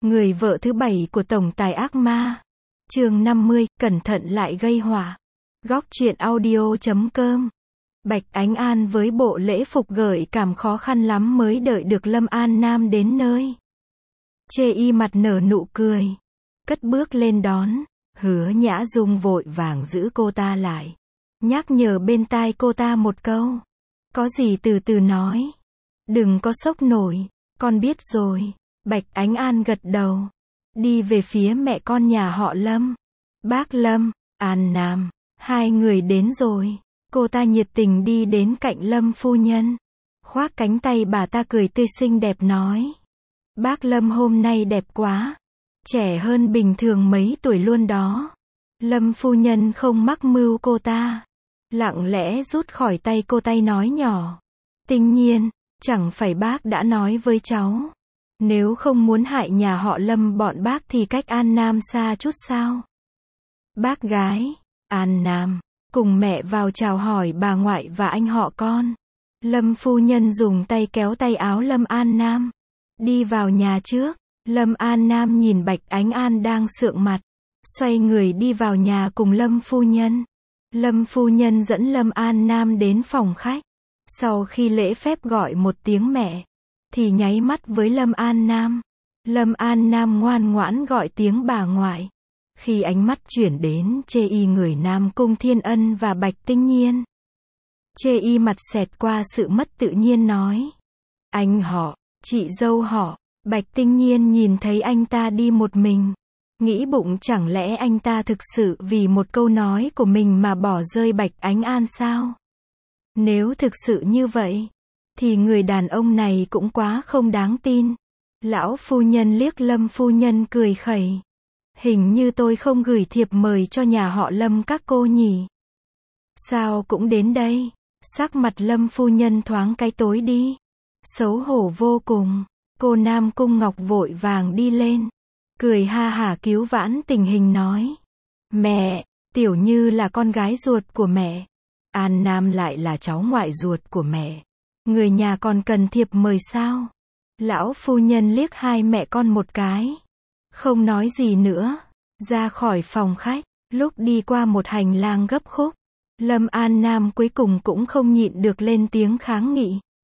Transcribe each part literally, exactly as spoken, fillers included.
Người vợ thứ bảy của tổng tài ác ma. Chương năm mươi, cẩn thận lại gây họa. Góc truyện audio chấm com. Bạch Ánh An với bộ lễ phục gợi cảm khó khăn lắm mới đợi được Lâm An Nam đến nơi. Chê y mặt nở nụ cười, cất bước lên đón. Hứa Nhã Dung vội vàng giữ cô ta lại, nhắc nhở bên tai cô ta một câu. Có gì từ từ nói, đừng có sốc nổi, con biết rồi. Bạch Ánh An gật đầu, đi về phía mẹ con nhà họ Lâm. Bác Lâm, An Nam, hai người đến rồi. Cô ta nhiệt tình đi đến cạnh Lâm phu nhân, khoác cánh tay bà ta cười tươi xinh đẹp nói. Bác Lâm hôm nay đẹp quá, trẻ hơn bình thường mấy tuổi luôn đó. Lâm phu nhân không mắc mưu cô ta, lặng lẽ rút khỏi tay cô tay nói nhỏ. Tinh Nhiên, chẳng phải bác đã nói với cháu, nếu không muốn hại nhà họ Lâm bọn bác thì cách An Nam xa chút sao? Bác gái, An Nam, cùng mẹ vào chào hỏi bà ngoại và anh họ con. Lâm phu nhân dùng tay kéo tay áo Lâm An Nam, đi vào nhà trước. Lâm An Nam nhìn Bạch Ánh An đang sượng mặt, xoay người đi vào nhà cùng Lâm phu nhân. Lâm phu nhân dẫn Lâm An Nam đến phòng khách. Sau khi lễ phép gọi một tiếng mẹ, thì nháy mắt với Lâm An Nam. Lâm An Nam ngoan ngoãn gọi tiếng bà ngoại. Khi ánh mắt chuyển đến Chê y người Nam Cung Thiên Ân và Bạch Tinh Nhiên, Chê y mặt xẹt qua sự mất tự nhiên nói. Anh họ, chị dâu họ. Bạch Tinh Nhiên nhìn thấy anh ta đi một mình, nghĩ bụng chẳng lẽ anh ta thực sự vì một câu nói của mình mà bỏ rơi Bạch Ánh An sao? Nếu thực sự như vậy, thì người đàn ông này cũng quá không đáng tin. Lão phu nhân liếc Lâm phu nhân cười khẩy. Hình như tôi không gửi thiệp mời cho nhà họ Lâm các cô nhỉ? Sao cũng đến đây? Sắc mặt Lâm phu nhân thoáng cái tối đi, xấu hổ vô cùng. Cô Nam Cung Ngọc vội vàng đi lên, cười ha hả cứu vãn tình hình nói. Mẹ, Tiểu Như là con gái ruột của mẹ, An Nam lại là cháu ngoại ruột của mẹ. Người nhà còn cần thiệp mời sao? Lão phu nhân liếc hai mẹ con một cái, không nói gì nữa, ra khỏi phòng khách. Lúc đi qua một hành lang gấp khúc, Lâm An Nam cuối cùng cũng không nhịn được lên tiếng kháng nghị.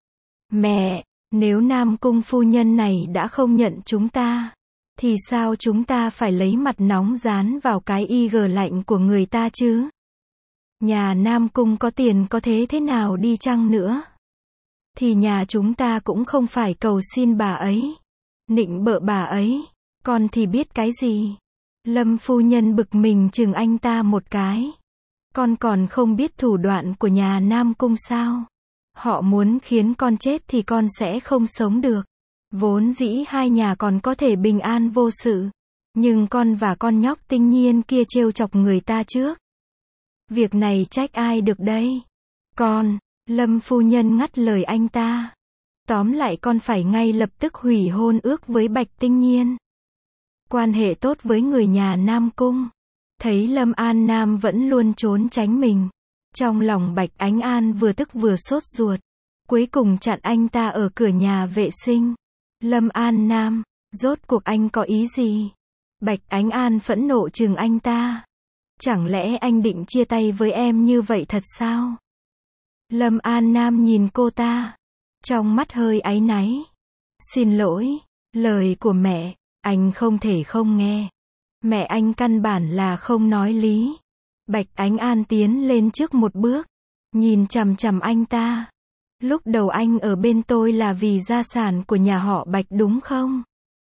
Mẹ, nếu Nam Cung phu nhân này đã không nhận chúng ta, thì sao chúng ta phải lấy mặt nóng dán vào cái y gờ lạnh của người ta chứ? Nhà Nam Cung có tiền có thế thế nào đi chăng nữa, thì nhà chúng ta cũng không phải cầu xin bà ấy, nịnh bợ bà ấy, con thì biết cái gì? Lâm phu nhân bực mình chừng anh ta một cái. Con còn không biết thủ đoạn của nhà Nam Cung sao? Họ muốn khiến con chết thì con sẽ không sống được. Vốn dĩ hai nhà còn có thể bình an vô sự, nhưng con và con nhóc Tinh Nhiên kia trêu chọc người ta trước. Việc này trách ai được đây? Con. Lâm phu nhân ngắt lời anh ta. Tóm lại con phải ngay lập tức hủy hôn ước với Bạch Tinh Nhiên, quan hệ tốt với người nhà Nam Cung. Thấy Lâm An Nam vẫn luôn trốn tránh mình, trong lòng Bạch Ánh An vừa tức vừa sốt ruột, cuối cùng chặn anh ta ở cửa nhà vệ sinh. Lâm An Nam, rốt cuộc anh có ý gì? Bạch Ánh An phẫn nộ chừng anh ta. Chẳng lẽ anh định chia tay với em như vậy thật sao? Lâm An Nam nhìn cô ta, trong mắt hơi áy náy. Xin lỗi, lời của mẹ, anh không thể không nghe. Mẹ anh căn bản là không nói lý. Bạch Ánh An tiến lên trước một bước, nhìn chằm chằm anh ta. Lúc đầu anh ở bên tôi là vì gia sản của nhà họ Bạch đúng không?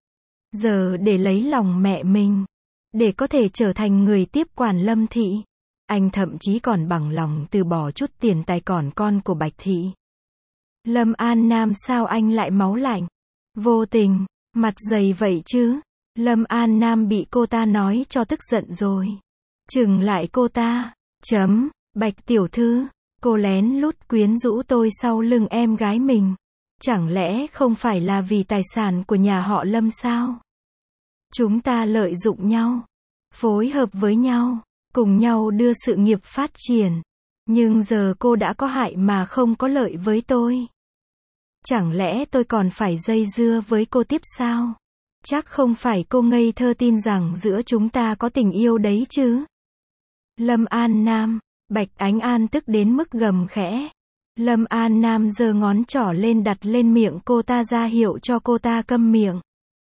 Giờ để lấy lòng mẹ mình, để có thể trở thành người tiếp quản Lâm thị, anh thậm chí còn bằng lòng từ bỏ chút tiền tài còn con của Bạch thị. Lâm An Nam, sao anh lại máu lạnh, vô tình, mặt dày vậy chứ? Lâm An Nam bị cô ta nói cho tức giận rồi, chừng lại cô ta. Chấm, Bạch tiểu thư, cô lén lút quyến rũ tôi sau lưng em gái mình, chẳng lẽ không phải là vì tài sản của nhà họ Lâm sao? Chúng ta lợi dụng nhau, phối hợp với nhau, cùng nhau đưa sự nghiệp phát triển, nhưng giờ cô đã có hại mà không có lợi với tôi. Chẳng lẽ tôi còn phải dây dưa với cô tiếp sao? Chắc không phải cô ngây thơ tin rằng giữa chúng ta có tình yêu đấy chứ? Lâm An Nam, Bạch Ánh An tức đến mức gầm khẽ. Lâm An Nam giơ ngón trỏ lên đặt lên miệng cô ta ra hiệu cho cô ta câm miệng.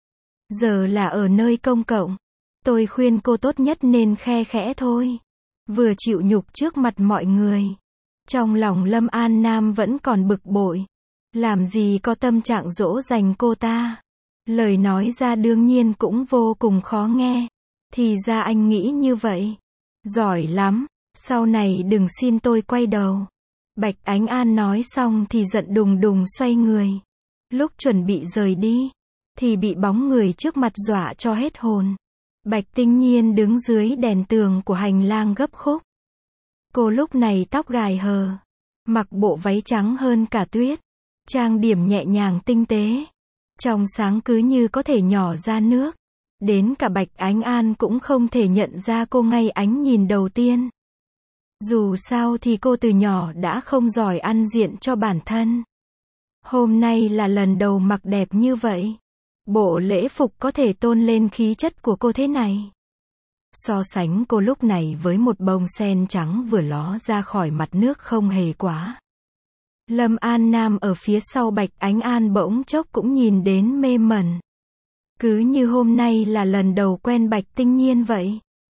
Giờ là ở nơi công cộng. Tôi khuyên cô tốt nhất nên khe khẽ thôi. Vừa chịu nhục trước mặt mọi người. Trong lòng Lâm An Nam vẫn còn bực bội. Làm gì có tâm trạng dỗ dành cô ta. Lời nói ra đương nhiên cũng vô cùng khó nghe. Thì ra anh nghĩ như vậy. Giỏi lắm, sau này đừng xin tôi quay đầu. Bạch Ánh An nói xong thì giận đùng đùng xoay người. Lúc chuẩn bị rời đi, thì bị bóng người trước mặt dọa cho hết hồn. Bạch Tinh Nhiên đứng dưới đèn tường của hành lang gấp khúc. Cô lúc này tóc gài hờ, mặc bộ váy trắng hơn cả tuyết, trang điểm nhẹ nhàng tinh tế, trong sáng cứ như có thể nhỏ ra nước. Đến cả Bạch Ánh An cũng không thể nhận ra cô ngay ánh nhìn đầu tiên. Dù sao thì cô từ nhỏ đã không giỏi ăn diện cho bản thân. Hôm nay là lần đầu mặc đẹp như vậy. Bộ lễ phục có thể tôn lên khí chất của cô thế này. So sánh cô lúc này với một bông sen trắng vừa ló ra khỏi mặt nước không hề quá. Lâm An Nam ở phía sau Bạch Ánh An bỗng chốc cũng nhìn đến mê mẩn. Cứ như hôm nay là lần đầu quen Bạch Tinh Nhiên vậy.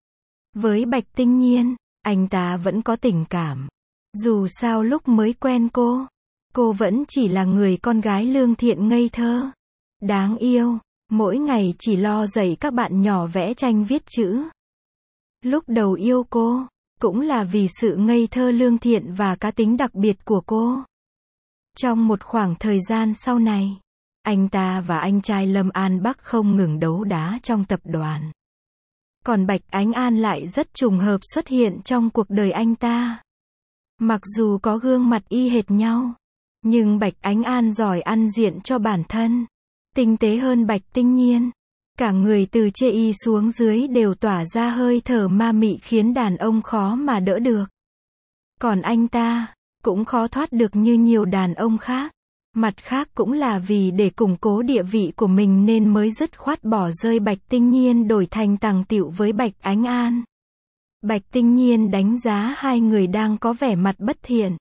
Với Bạch Tinh Nhiên, anh ta vẫn có tình cảm. Dù sao lúc mới quen cô, cô vẫn chỉ là người con gái lương thiện ngây thơ, đáng yêu, mỗi ngày chỉ lo dạy các bạn nhỏ vẽ tranh viết chữ. Lúc đầu yêu cô, cũng là vì sự ngây thơ lương thiện và cá tính đặc biệt của cô. Trong một khoảng thời gian sau này, anh ta và anh trai Lâm An Bắc không ngừng đấu đá trong tập đoàn. Còn Bạch Ánh An lại rất trùng hợp xuất hiện trong cuộc đời anh ta. Mặc dù có gương mặt y hệt nhau, nhưng Bạch Ánh An giỏi ăn diện cho bản thân, tinh tế hơn Bạch Tinh Nhiên. Cả người từ chê y xuống dưới đều tỏa ra hơi thở ma mị khiến đàn ông khó mà đỡ được. Còn anh ta, cũng khó thoát được như nhiều đàn ông khác. Mặt khác cũng là vì để củng cố địa vị của mình nên mới dứt khoát bỏ rơi Bạch Tinh Nhiên đổi thành tàng tựu với Bạch Ánh An. Bạch Tinh Nhiên đánh giá hai người đang có vẻ mặt bất thiện.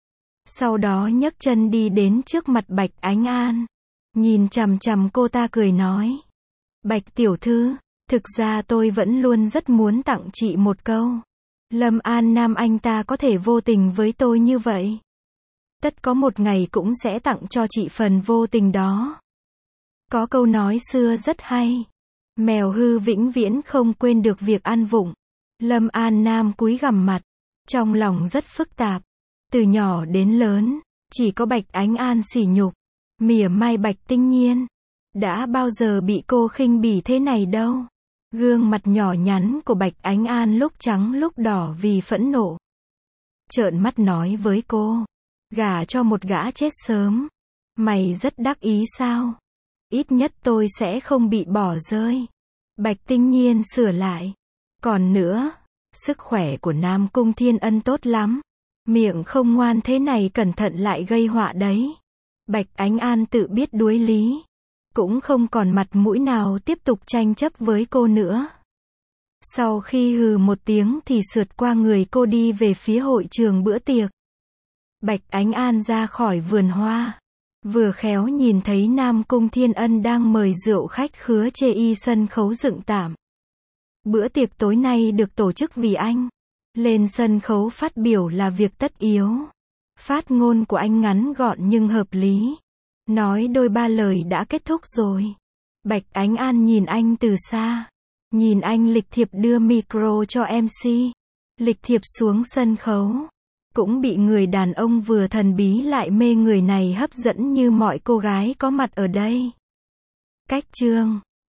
Sau đó nhấc chân đi đến trước mặt Bạch Ánh An. Nhìn chằm chằm cô ta cười nói. Bạch tiểu thư, thực ra tôi vẫn luôn rất muốn tặng chị một câu. Lâm An Nam anh ta có thể vô tình với tôi như vậy. Tất có một ngày cũng sẽ tặng cho chị phần vô tình đó. Có câu nói xưa rất hay. Mèo hư vĩnh viễn không quên được việc ăn vụng. Lâm An Nam cúi gằm mặt. Trong lòng rất phức tạp. Từ nhỏ đến lớn, chỉ có Bạch Ánh An sỉ nhục, mỉa mai Bạch Tinh Nhiên. Đã bao giờ bị cô khinh bỉ thế này đâu. Gương mặt nhỏ nhắn của Bạch Ánh An lúc trắng lúc đỏ vì phẫn nộ. Trợn mắt nói với cô. Gả cho một gã chết sớm. Mày rất đắc ý sao? Ít nhất tôi sẽ không bị bỏ rơi. Bạch Tinh Nhiên sửa lại. Còn nữa, sức khỏe của Nam Cung Thiên Ân tốt lắm. Miệng không ngoan thế này cẩn thận lại gây họa đấy. Bạch Ánh An tự biết đuối lý. Cũng không còn mặt mũi nào tiếp tục tranh chấp với cô nữa. Sau khi hừ một tiếng thì sượt qua người cô đi về phía hội trường bữa tiệc. Bạch Ánh An ra khỏi vườn hoa. Vừa khéo nhìn thấy Nam Cung Thiên Ân đang mời rượu khách khứa chê y sân khấu dựng tạm. Bữa tiệc tối nay được tổ chức vì anh. Lên sân khấu phát biểu là việc tất yếu. Phát ngôn của anh ngắn gọn nhưng hợp lý. Nói đôi ba lời đã kết thúc rồi. Bạch Ánh An nhìn anh từ xa. Nhìn anh lịch thiệp đưa micro cho em xê. Lịch thiệp xuống sân khấu. Cũng bị người đàn ông vừa thần bí lại mê người này hấp dẫn như mọi cô gái có mặt ở đây. Cách chương